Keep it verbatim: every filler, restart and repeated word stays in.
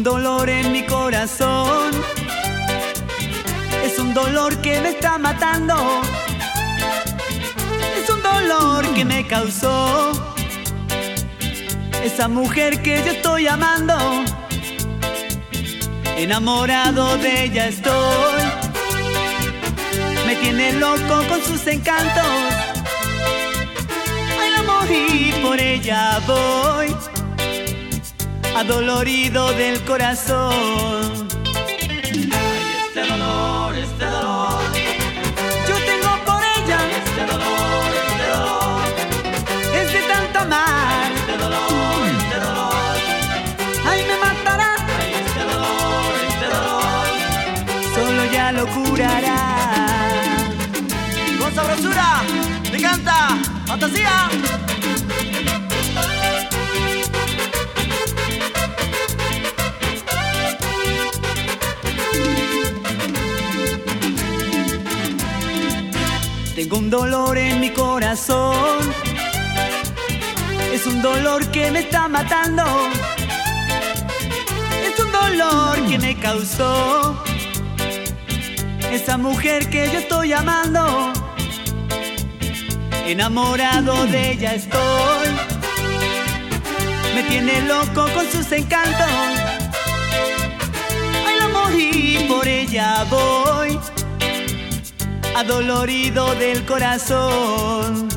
dolor en mi corazón, es un dolor que me está matando, es un dolor que me causó esa mujer que yo estoy amando. Enamorado de ella estoy, me tiene loco con sus encantos. Ay, la morí, por ella voy, adolorido del corazón. Ay, este dolor, este dolor, Yo tengo por ella, este dolor, este dolor, es de tanto amar. este dolor, este dolor, Ay, me matará, ay, este dolor, este dolor. solo ya lo curará. Con sabrosura, me canta, fantasía. Tengo un dolor en mi corazón, es un dolor que me está matando, es un dolor que me causó esa mujer que yo estoy amando. Enamorado de ella estoy, me tiene loco con sus encantos. Ay, la morí, por ella voy, adolorido del corazón.